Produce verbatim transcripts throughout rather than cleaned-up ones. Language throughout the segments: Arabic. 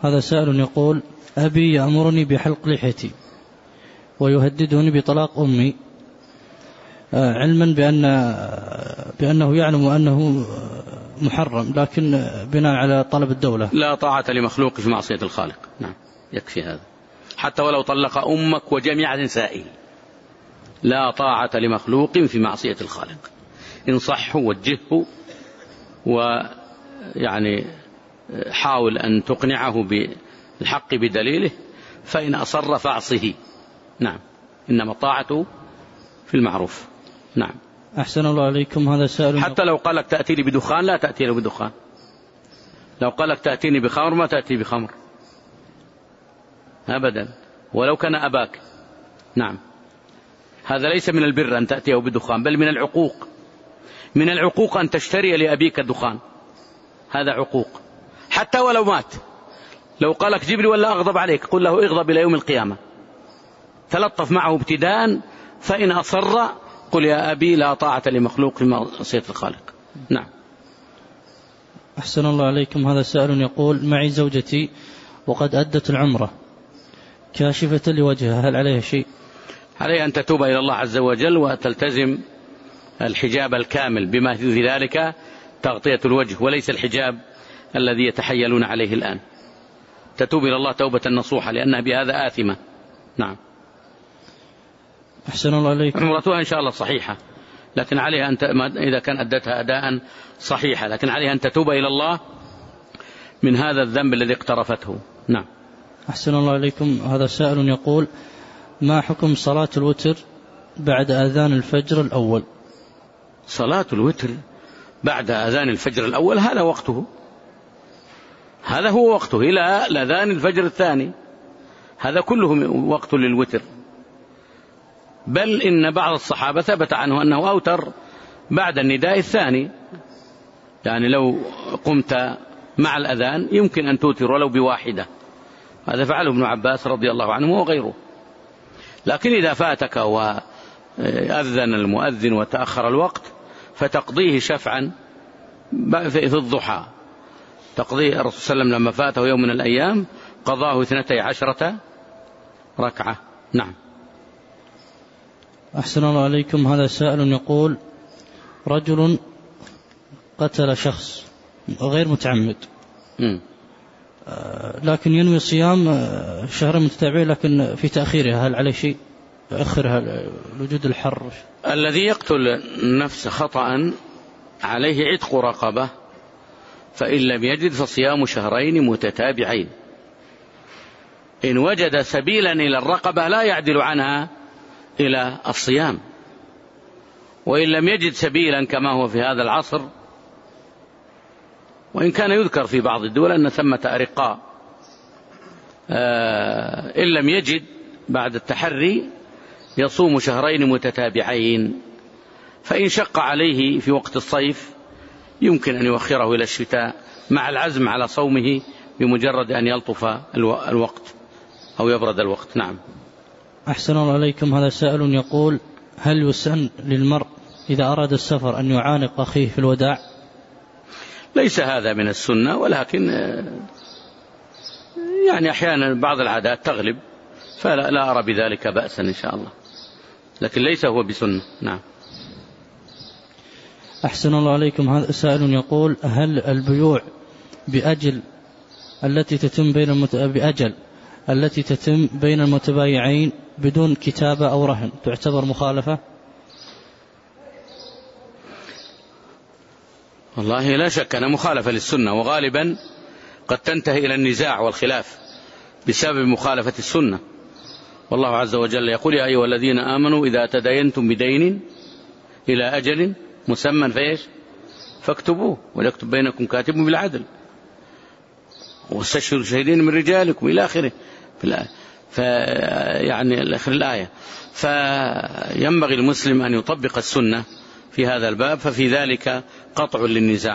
هذا سائل يقول: أبي يأمرني بحلق لحيتي ويهددني بطلاق أمي، علما بأن بأنه يعلم أنه محرم، لكن بناء على طلب الدولة. لا طاعة لمخلوق في معصية الخالق. نعم، يكفي هذا. حتى ولو طلق أمك وجميع نسائه، لا طاعة لمخلوق في معصية الخالق. انصحه ووجهه، ويعني حاول أن تقنعه بالحق بدليله، فإن أصر فاعصه. نعم، إنما طاعته في المعروف. نعم. أحسن الله عليكم. هذا سائل: حتى لو قالك تأتيني بدخان لا تأتي له بدخان، لو قالك تأتيني بخمر ما تأتي بخمر أبدا، ولو كان أباك. نعم، هذا ليس من البر أن تأتيه بدخان، بل من العقوق. من العقوق أن تشتري لأبيك الدخان، هذا عقوق. حتى ولو مات، لو قالك جبري ولا أغضب عليك، قل له اغضب إلى يوم القيامة، تلطف معه ابتداء، فإن أصر قل يا أبي لا طاعة لمخلوق في معصية الخالق. نعم. أحسن الله عليكم. هذا سائل يقول: معي زوجتي وقد أدت العمرة كاشفة لوجهها، هل عليها شيء؟ عليها أن تتوب إلى الله عز وجل وتلتزم الحجاب الكامل بما في ذلك تغطية الوجه، وليس الحجاب الذي يتحيلون عليه الآن. تتوب إلى الله توبة نصوحة، لأنها بهذا آثمة. نعم. أحسن الله عليكم. عمرتها إن شاء الله صحيحة، لكن عليها أن ت... إذا كان أدتها أداء صحيحة، لكن عليها أن تتوب إلى الله من هذا الذنب الذي اقترفته. نعم. أحسن الله عليكم. هذا سائل يقول: ما حكم صلاة الوتر بعد أذان الفجر الأول؟ صلاة الوتر بعد أذان الفجر الأول هذا وقته، هذا هو وقته إلى أذان الفجر الثاني، هذا كله وقت للوتر. بل إن بعض الصحابة ثبت عنه أنه أوتر بعد النداء الثاني، يعني لو قمت مع الأذان يمكن أن توتر ولو بواحدة، هذا فعله ابن عباس رضي الله عنه وغيره. لكن إذا فاتك وأذن المؤذن وتأخر الوقت فتقضيه شفعا في الضحى، تقضيه. الرسول صلى الله عليه وسلم لما فاته يوم من الأيام قضاه اثنتي عشرة ركعة. نعم. أحسن الله عليكم. هذا سائل يقول: رجل قتل شخص غير متعمد، م. لكن ينوي صيام شهرين متتابعين، لكن في تأخيرها هل عليه شيء؟ يؤخرها لوجود الحر. الذي يقتل نفس خطأ عليه عتق رقبة، فإن لم يجد فصيام شهرين متتابعين. إن وجد سبيلا إلى الرقبة لا يعدل عنها إلى الصيام، وإن لم يجد سبيلا كما هو في هذا العصر، وإن كان يذكر في بعض الدول أن ثمة أرقاء، إن لم يجد بعد التحري يصوم شهرين متتابعين. فإن شق عليه في وقت الصيف يمكن أن يؤخره إلى الشتاء مع العزم على صومه بمجرد أن يلطف الوقت أو يبرد الوقت. نعم. أحسن الله عليكم. هذا سائل يقول: هل يسن للمرء إذا أراد السفر أن يعانق أخيه في الوداع؟ ليس هذا من السنة، ولكن يعني أحيانا بعض العادات تغلب، فلا لا أرى بذلك بأسا إن شاء الله، لكن ليس هو بسنة. نعم. أحسن الله عليكم. هذا سائل يقول: هل البيوع بأجل التي تتم بين المت... بأجل التي تتم بين المتبايعين بدون كتابة أو رهن تعتبر مخالفة؟ والله لا شك أنها مخالفة للسنة، وغالبا قد تنتهي إلى النزاع والخلاف بسبب مخالفة السنة. والله عز وجل يقول: يا أيها الذين آمنوا إذا تداينتم بدين إلى أجل مسمى فإيش فاكتبوه وليكتب بينكم كاتب بالعدل واستشهدوا شهيدين من رجالكم إلى آخره في الآية. فيعني آخر الآية. فينبغي المسلم أن يطبق السنة في هذا الباب، ففي ذلك قطع للنزاع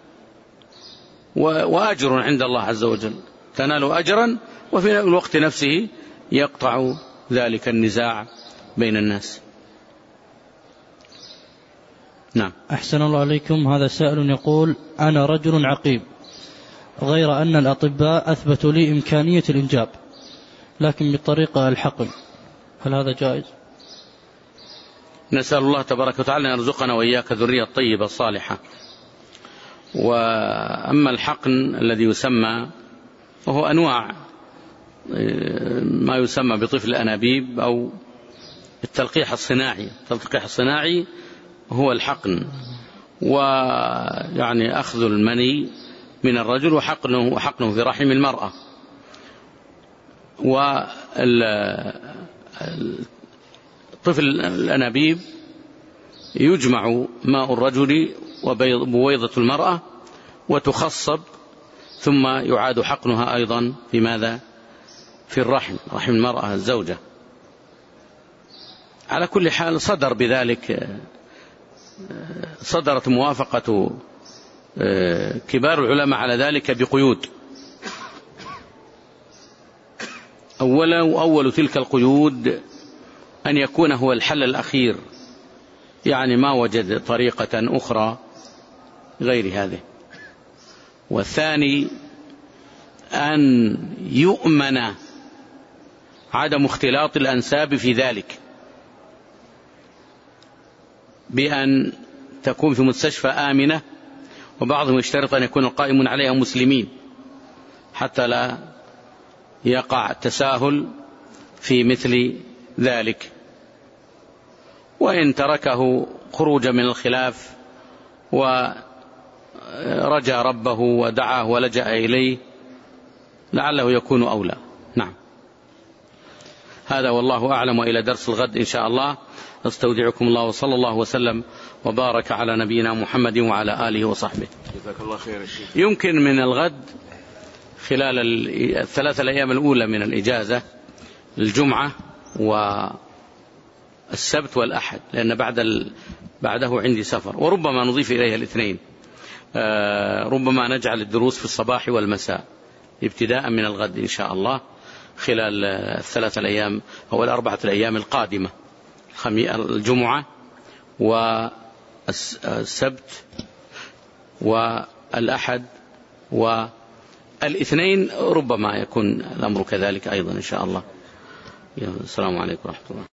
وأجر عند الله عز وجل، تنال أجرا، وفي الوقت نفسه يقطع ذلك النزاع بين الناس. نعم. أحسن الله عليكم. هذا سائل يقول: أنا رجل عقيم غير أن الأطباء أثبتوا لي إمكانية الإنجاب لكن بالطريقة الحقن، هل هذا جائز؟ نسأل الله تبارك وتعالى أن يرزقنا وإياك ذرية طيبة صالحة. وأما الحقن الذي يسمى وهو أنواع ما يسمى بطفل الأنابيب أو التلقيح الصناعي. التلقيح الصناعي هو الحقن، ويعني أخذ المني من الرجل وحقنه, وحقنه في رحم المرأة. والطفل الأنابيب يجمع ماء الرجل وبويضة المرأة وتخصب ثم يعاد حقنها أيضا في ماذا؟ في الرحم، رحم المرأة الزوجة. على كل حال صدر بذلك، صدرت موافقة كبار العلماء على ذلك بقيود. أولا وأول تلك القيود أن يكون هو الحل الأخير، يعني ما وجد طريقة أخرى غير هذه. والثاني أن يؤمن عدم اختلاط الأنساب في ذلك، بأن تكون في مستشفى آمنة، وبعضهم يشترط أن يكون القائمون عليها مسلمين حتى لا يقع التساهل في مثل ذلك. وإن تركه خروجا من الخلاف ورجى ربه ودعاه ولجأ إليه لعله يكون أولى. نعم، هذا والله أعلم. وإلى درس الغد إن شاء الله استودعكم الله، وصلى الله وسلم وبارك على نبينا محمد وعلى آله وصحبه. جزاك الله خير. يمكن من الغد خلال الثلاثة الأيام الأولى من الإجازة الجمعة والسبت والأحد، لأن بعد ال... بعده عندي سفر، وربما نضيف إليها الاثنين. آه ربما نجعل الدروس في الصباح والمساء ابتداء من الغد إن شاء الله خلال الثلاثة الأيام أو الأربعة الأيام القادمة، الجمعة والسبت والأحد والاثنين، ربما يكون الأمر كذلك أيضا إن شاء الله. السلام عليكم ورحمة الله.